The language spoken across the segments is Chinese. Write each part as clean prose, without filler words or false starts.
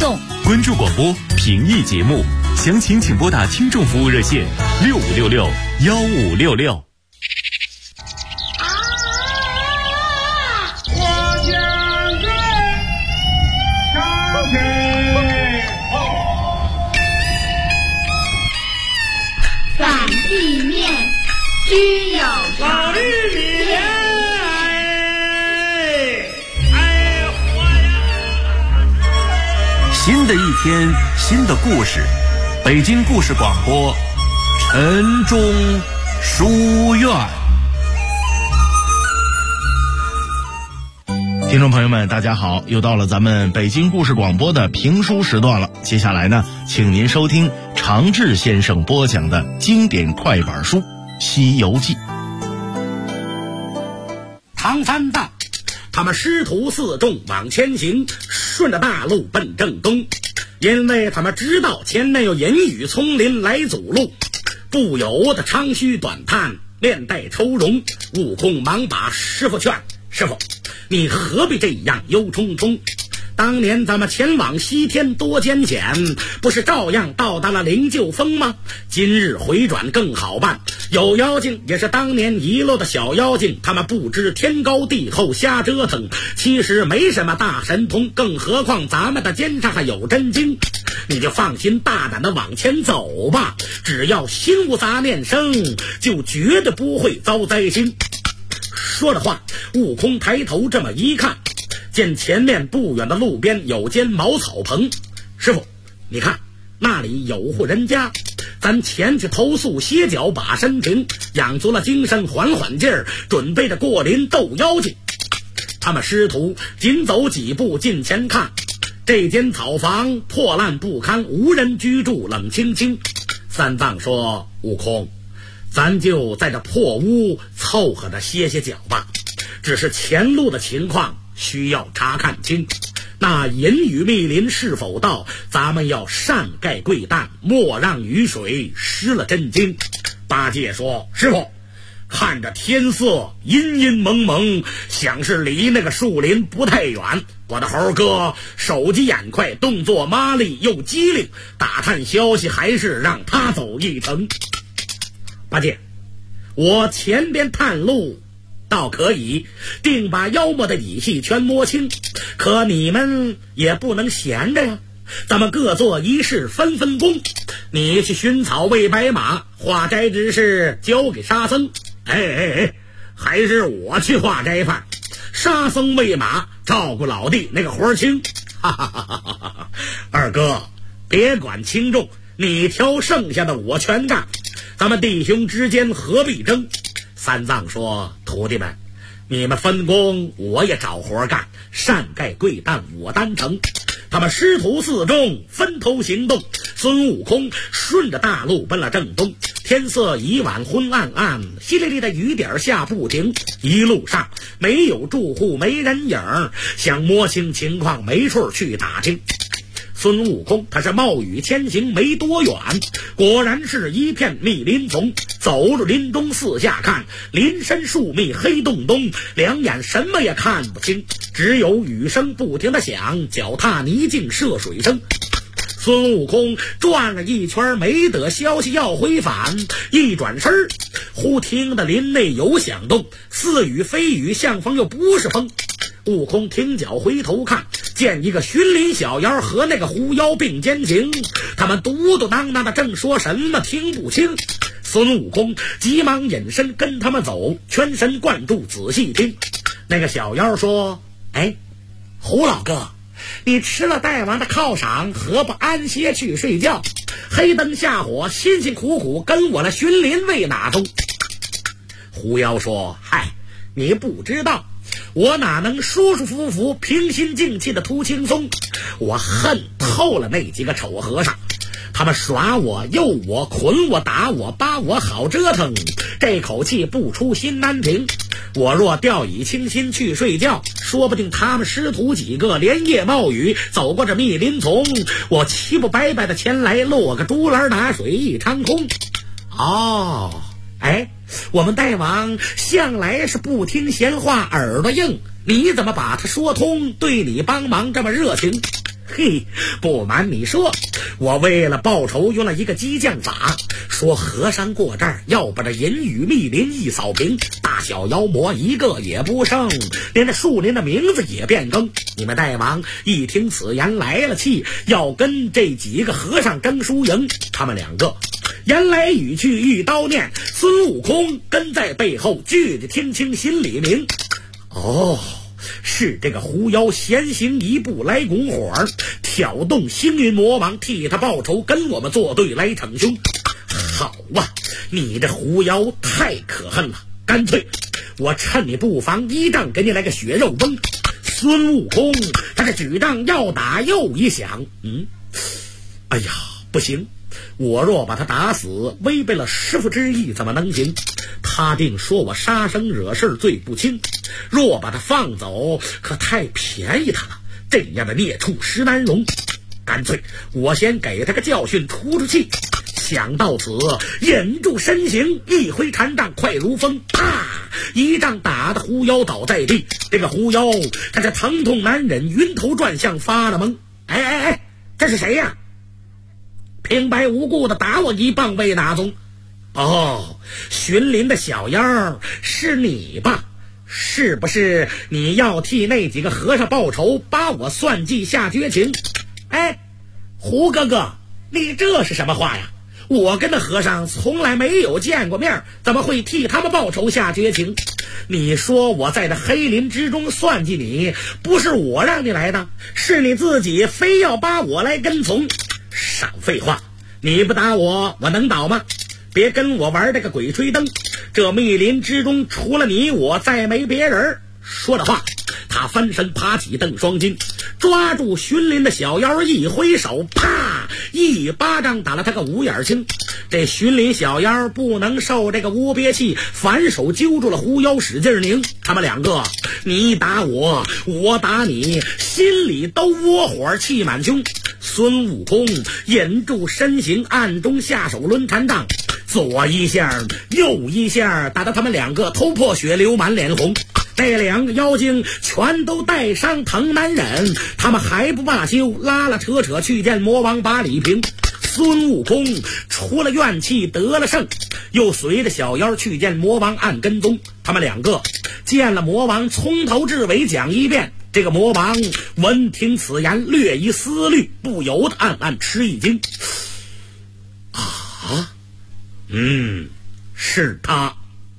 动。 关注广播，评议节目，详情请拨打听众服务热线65661566。 反地面须有老玉米， 新的一天，新的故事，北京故事广播，晨钟书院。 听众朋友们大家好，又到了咱们北京故事广播的评书时段了。接下来呢，请您收听常志先生播讲的经典快板书《西游记》。 唐三藏他们师徒四众往前行，顺着大路奔正东，因为他们知道前面有隐雨丛林来阻路，不由得长吁短叹，连带愁容。悟空忙把师傅劝：师傅，你何必这样忧忡忡？当年咱们前往西天多艰险，不是照样到达了灵鹫峰吗？今日回转更好办，有妖精也是当年遗落的小妖精，他们不知天高地厚瞎折腾，其实没什么大神通，更何况咱们的肩上还有真经。你就放心大胆的往前走吧，只要心无杂念生，就绝对不会遭灾星。说着话，悟空抬头这么一看，见前面不远的路边有间茅草棚。师傅，你看那里有户人家，咱前去投宿歇脚把身停，养足了精神缓缓劲儿，准备着过林斗妖精。他们师徒紧走几步近前看，这间草房破烂不堪，无人居住，冷清清。三藏说：悟空，咱就在这破屋凑合着歇歇脚吧，只是前路的情况需要查看清，那隐雨密林是否到，咱们要善盖贵担，莫让雨水湿了真经。八戒说：师傅，看着天色阴阴蒙蒙，想是离那个树林不太远。我的猴哥手疾眼快，动作麻利又机灵，打探消息还是让他走一程。八戒，我前边探路倒可以，定把妖魔的底细全摸清，可你们也不能闲着呀，咱们各做一事，分分工。你去寻草喂白马，化斋之事交给沙僧。还是我去化斋饭，沙僧喂马，照顾老弟，那个活轻。哈哈哈哈哈！二哥，别管轻重，你挑剩下的我全干，咱们弟兄之间何必争？三藏说：徒弟们，你们分工，我也找活干，善盖贵担我担成。他们师徒四众分头行动，孙悟空顺着大路奔了正东。天色已晚昏暗暗，淅沥沥的雨点下不停，一路上没有住户，没人影，想摸清情况没处去打听。孙悟空他是冒雨前行，没多远，果然是一片密林丛。走入林中四下看，林深树密黑洞洞，两眼什么也看不清，只有雨声不停的响，脚踏泥泞涉水声。孙悟空转了一圈，没得消息要回返，一转身忽听得林内有响动，似雨非雨，像风又不是风。悟空停脚回头看，见一个巡林小妖和那个狐妖并肩行，他们嘟嘟囔囔的正说什么听不清。孙悟空急忙隐身跟他们走，全神贯注仔细听。那个小妖说：胡老哥，你吃了大王的犒赏，何不安歇去睡觉？黑灯瞎火，辛辛苦苦跟我来巡林为哪宗？狐妖说：嗨，你不知道，我哪能舒舒服服平心静气的图轻松，我恨透了那几个丑和尚，他们耍我诱我捆我打我扒我，好折腾，这口气不出心难平。我若掉以轻心去睡觉，说不定他们师徒几个连夜冒雨走过这密林丛，我岂不白白的前来落个竹篮打水一场空？我们大王向来是不听闲话耳朵硬，你怎么把他说通，对你帮忙这么热情？ 嘿，不瞒你说，我为了报仇用了一个激将法，说和尚过这儿要把这银雨密林一扫平，大小妖魔一个也不剩，连这树林的名字也变更。你们大王一听此言来了气，要跟这几个和尚争输赢。他们两个言来语去一刀念，孙悟空跟在背后句句听清心里明。哦，是这个狐妖先行一步来拱火，挑动星云魔王替他报仇，跟我们作对来逞凶。好啊，你这狐妖太可恨了，干脆我趁你不防一仗给你来个血肉崩。孙悟空他这举杖要打又一响，哎呀，不行，我若把他打死，违背了师父之意，怎么能行？他定说我杀生惹事罪不轻，若把他放走，可太便宜他了。这样的孽畜实难容，干脆我先给他个教训出气。想到此，忍住身形，一挥禅杖快如风，啪一杖打得狐妖倒在地。这个狐妖他这疼痛难忍，晕头转向，发了懵。哎，这是谁呀？平白无故的打我一棒为哪宗？哦，寻林的小妖是你吧？是不是你要替那几个和尚报仇，把我算计下绝情？哎，胡哥哥，你这是什么话呀？我跟那和尚从来没有见过面，怎么会替他们报仇下绝情？你说我在这黑林之中算计你，不是我让你来的，是你自己非要把我来跟从。少废话，你不打我，我能倒吗？别跟我玩这个鬼吹灯，这密林之中除了你我再没别人。说着话，他翻身爬起邓双金，抓住寻林的小妖一挥手，啪一巴掌打了他个五眼青。这寻林小妖不能受这个窝憋气，反手揪住了狐妖使劲拧。他们两个你打我，我打你，心里都窝火气满胸。孙悟空忍住身形，暗中下手抡禅杖，左一下右一下，打得他们两个头破血流，满脸红。这两个妖精全都带伤，疼难忍，他们还不罢休，拉拉扯扯去见魔王把李平。孙悟空除了怨气得了胜，又随着小妖去见魔王按跟踪。他们两个见了魔王，从头至尾讲一遍。这个魔王闻听此言，略一思虑，不由得暗暗吃一惊。是他，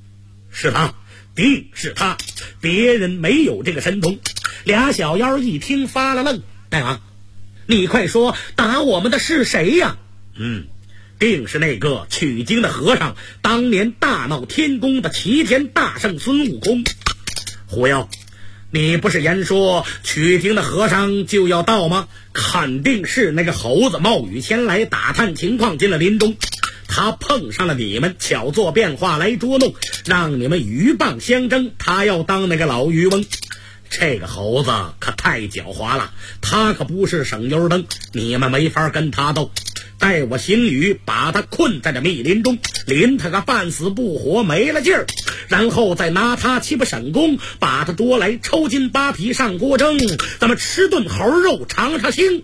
定是他，别人没有这个神通。俩小妖一听发了愣，大王，你快说打我们的是谁呀？定是那个取经的和尚，当年大闹天宫的齐天大圣孙悟空。狐妖，你不是言说取经的和尚就要到吗？肯定是那个猴子冒雨前来打探情况，进了林中，他碰上了你们，巧做变化来捉弄，让你们鹬蚌相争，他要当那个老渔翁。这个猴子可太狡猾了，他可不是省油灯，你们没法跟他斗。待我行雨把他困在这密林中，淋他个半死不活，没了劲儿，然后再拿他七八省功，把他捉来抽筋扒皮上锅蒸，咱们吃顿猴肉尝尝腥。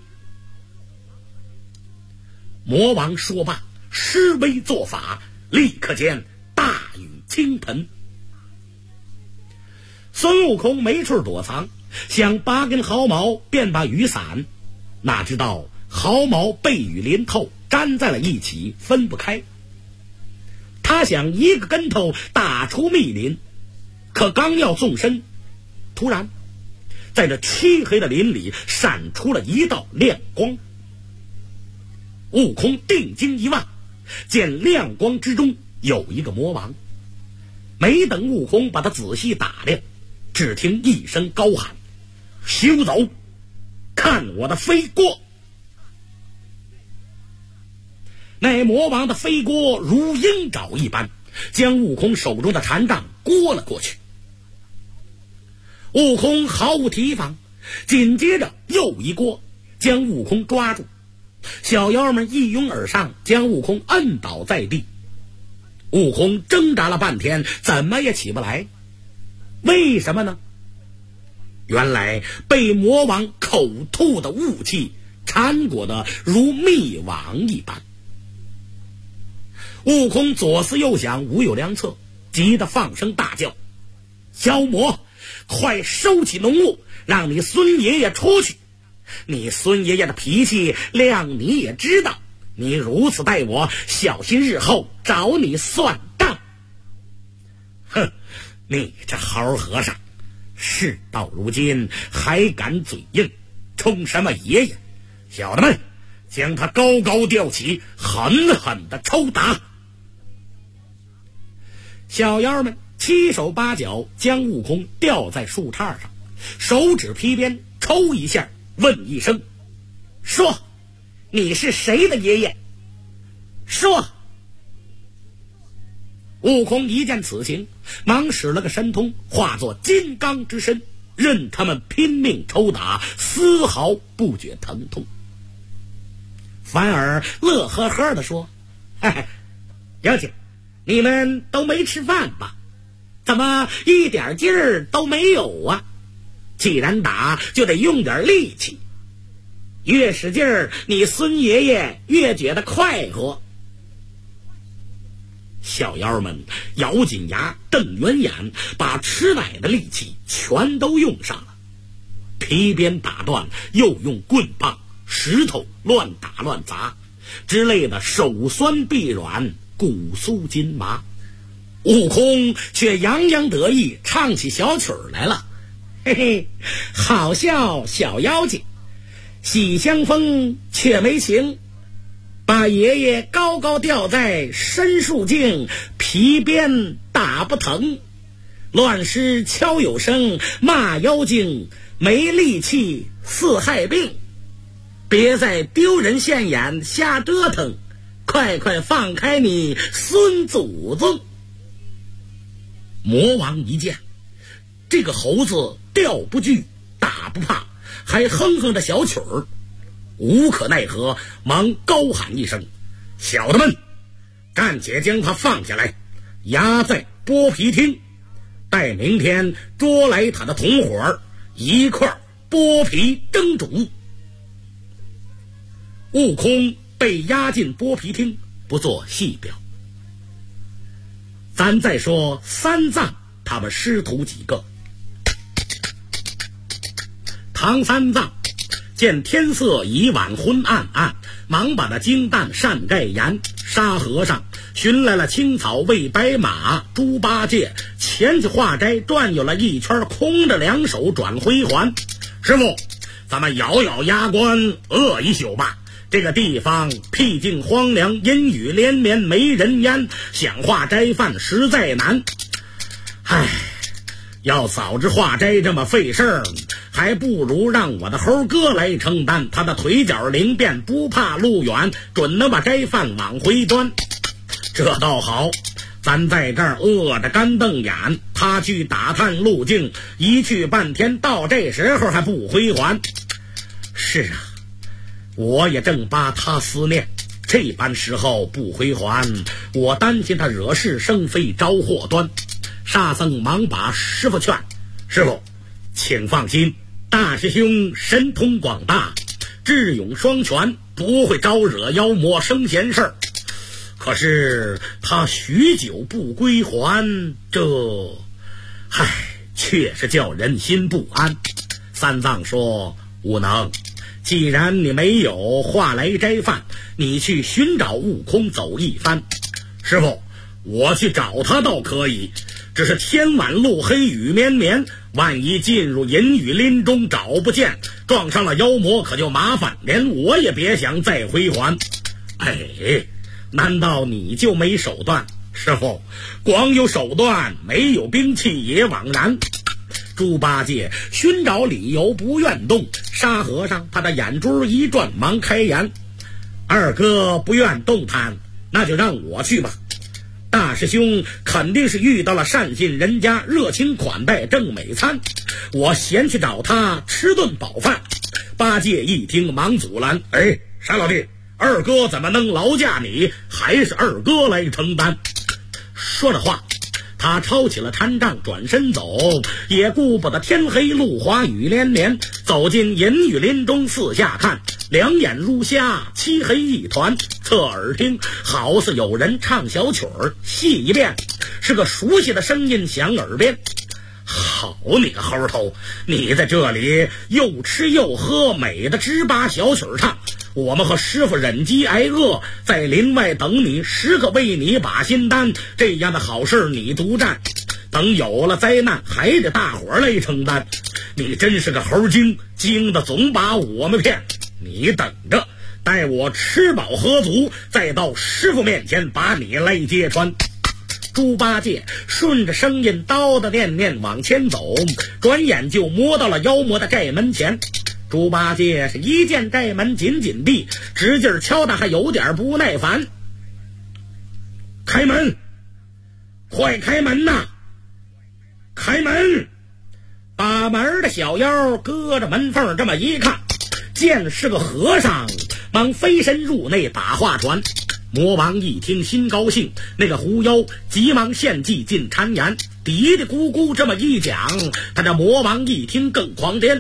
魔王说罢，施威做法，立刻间大雨倾盆。孙悟空没处躲藏，想拔根毫毛便把雨伞，哪知道毫毛被雨淋透，粘在了一起，分不开。他想一个跟头打出密林，可刚要纵身，突然在这漆黑的林里闪出了一道亮光。悟空定睛一望，见亮光之中有一个魔王。没等悟空把他仔细打量，只听一声高喊：休走，看我的飞锅！那魔王的飞锅如鹰爪一般，将悟空手中的禅杖拨了过去。悟空毫无提防，紧接着又一锅将悟空抓住。小妖们一拥而上，将悟空摁倒在地。悟空挣扎了半天，怎么也起不来。为什么呢？ 原来被魔王口吐的雾气缠裹得如密网一般。悟空左思右想，无有良策，急得放声大叫：小魔，快收起浓雾，让你孙爷爷出去！你孙爷爷的脾气谅你也知道，你如此待我，小心日后找你算账。哼，你这猴和尚，事到如今还敢嘴硬，冲什么爷爷？小的们，将他高高吊起，狠狠地抽打。小妖们七手八脚将悟空吊在树杈上，手指皮鞭抽一下，问一声：说，你是谁的爷爷？说。悟空一见此情，忙使了个神通，化作金刚之身，任他们拼命抽打，丝毫不觉疼痛，反而乐呵呵地说：嘿嘿，妖精，你们都没吃饭吧？怎么一点劲儿都没有啊？既然打，就得用点力气，越使劲儿，你孙爷爷越觉得快活。小妖们咬紧牙，瞪圆眼，把吃奶的力气全都用上了，皮鞭打断，又用棍棒、石头乱打乱砸，之类的手酸臂软，骨酥筋麻。悟空却洋洋得意，唱起小曲儿来了：嘿嘿，好笑小妖精，喜相逢却没情，把爷爷高高吊在深树径，皮鞭打不疼，乱石敲有声，骂妖精没力气似害病，别再丢人现眼瞎折腾，快快放开你孙祖宗。魔王一见这个猴子吊不惧，打不怕，还哼哼着小曲儿，无可奈何，忙高喊一声：小的们，暂且将他放下来，押在剥皮厅，待明天捉来他的同伙一块剥皮蒸煮。悟空被押进剥皮厅，不做细表。咱再说三藏他们师徒几个。唐三藏见天色已晚昏暗暗，忙把那金蛋善盖言沙和尚寻来了青草喂白马，猪八戒前去化斋转悠了一圈，空着两手转回还。师傅，咱们咬咬牙关饿一宿吧，这个地方僻静荒凉，阴雨连绵没人烟，想化斋饭实在难。唉，要早知化斋这么费事儿，还不如让我的猴哥来承担，他的腿脚灵便，不怕路远，准能把斋饭往回端。这倒好，咱在这儿饿着干瞪眼，他去打探路径，一去半天，到这时候还不回还。是啊，我也正把他思念，这般时候不回还，我担心他惹是生非，招祸端。沙僧忙把师傅劝：师傅，请放心，大师兄神通广大，智勇双全，不会招惹妖魔生闲事儿。可是他许久不归还，这确实叫人心不安。三藏说：悟能，既然你没有化来斋饭，你去寻找悟空走一番。师傅，我去找他倒可以，只是天晚路黑雨绵绵，万一进入阴雨林中找不见，撞上了妖魔可就麻烦，连我也别想再回还。难道你就没手段？师傅，光有手段没有兵器也枉然。猪八戒寻找理由不愿动，沙和尚他的眼珠一转，忙开言：二哥不愿动弹，那就让我去吧。大师兄肯定是遇到了善信人家，热情款待正美餐，我先去找他吃顿饱饭。八戒一听忙阻拦：沙老弟，二哥怎么能劳驾你，还是二哥来承担。说着话，他他抄起了禅杖，转身走，也顾不得天黑路滑雨连连，走进隐雨林中，四下看，两眼如瞎，漆黑一团，侧耳听，好似有人唱小曲儿，细一遍，是个熟悉的声音响耳边。好你个猴头，你在这里又吃又喝，美的只把小曲儿唱，我们和师傅忍饥挨饿，在林外等你，时刻为你把心担，这样的好事你独占，等有了灾难还得大伙儿来承担。你真是个猴精，精的总把我们骗，你等着，待我吃饱喝足，再到师傅面前把你来揭穿。猪八戒顺着声音叨叨念念往前走，转眼就摸到了妖魔的寨门前。猪八戒是一见寨门紧紧闭，直劲敲打还有点不耐烦。开门，快开门呐！开门！把门的小妖搁着门缝这么一看，见是个和尚，忙飞身入内打话传。魔王一听心高兴，那个狐妖急忙献计进谗言，嘀嘀咕咕这么一讲，他这魔王一听更狂癫，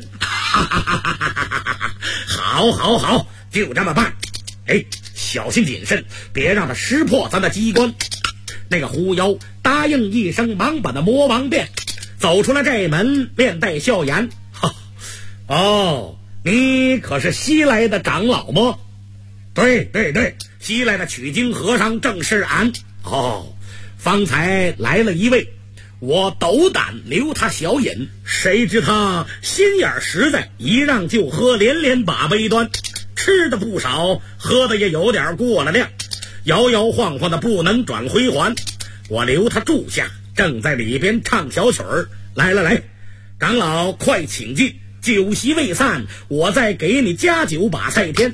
好好好，就这么办。哎，小心谨慎，别让他识破咱的机关。那个狐妖答应一声，忙把那魔王变，走出了寨门，面带笑颜。哦，你可是西来的长老吗？对对对，西来的取经和尚正是俺。哦，方才来了一位，我斗胆留他小饮，谁知他心眼实在，一让就喝，连连把杯端，吃的不少，喝的也有点过了量，摇摇晃晃的不能转回环。我留他住下，正在里边唱小曲儿。来来来，长老快请进，酒席未散，我再给你加酒把菜添。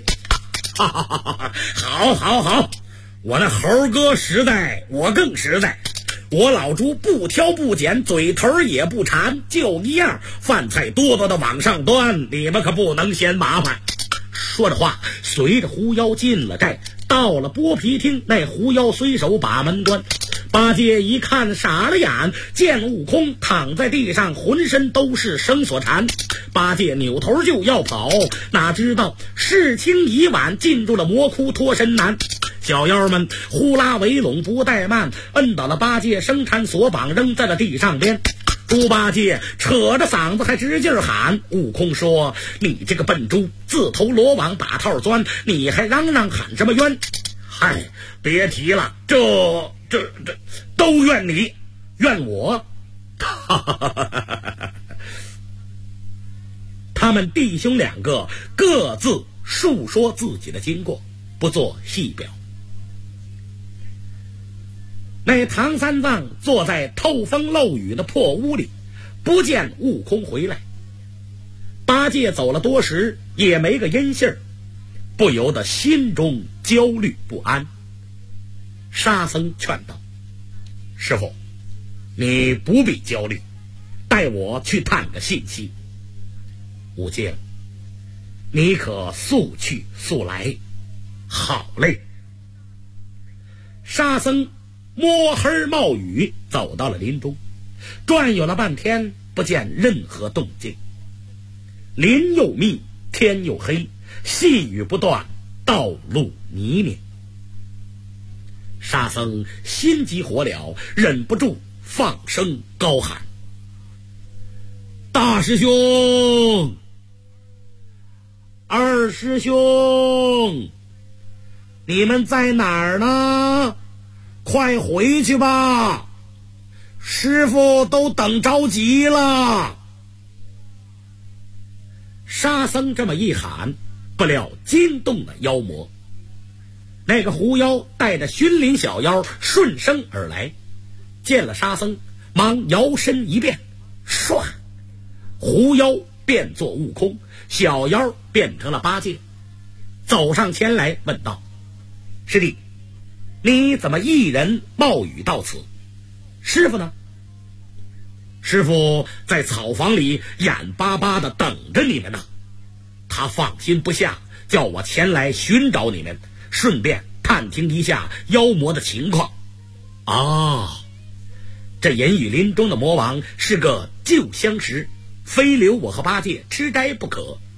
好好好，我那猴哥实在，我更实在，我老猪不挑不拣，嘴头也不馋，就一样，饭菜多多的往上端，你们可不能嫌麻烦。说着话，随着狐妖进了寨，到了剥皮厅，那狐妖随手把门关。八戒一看傻了眼，见悟空躺在地上，浑身都是绳索缠。八戒扭头就要跑，哪知道事情已晚，进入了魔窟，脱身难。小妖们呼啦围拢不怠慢，摁倒了八戒，绳缠索绑扔在了地上边。猪八戒扯着嗓子还直劲喊。悟空说：你这个笨猪，自投罗网把套钻，你还嚷嚷喊什么冤？嗨，别提了，这都怨你，怨我。他们弟兄两个各自述说自己的经过，不做细表。那唐三藏坐在透风漏雨的破屋里，不见悟空回来。八戒走了多时，也没个音信儿，不由得心中焦虑不安。沙僧劝道：师傅，你不必焦虑，带我去探个信息。悟净，你可速去速来。好嘞。沙僧摸黑冒雨走到了林中，转悠了半天，不见任何动静。林又密，天又黑，细雨不断，道路泥泞。沙僧心急火燎，忍不住放声高喊：大师兄，二师兄，你们在哪儿呢？快回去吧，师傅都等着急了。沙僧这么一喊，不料惊动了妖魔。那个狐妖带着巡林小妖顺声而来，见了沙僧，忙摇身一变，唰，狐妖变作悟空，小妖变成了八戒，走上前来问道：师弟，你怎么一人冒雨到此？师傅呢？师傅在草房里眼巴巴的等着你们呢，他放心不下，叫我前来寻找你们，顺便探听一下妖魔的情况。啊， 这严雨林中的魔王是个旧相识，非留我和八戒吃斋不可。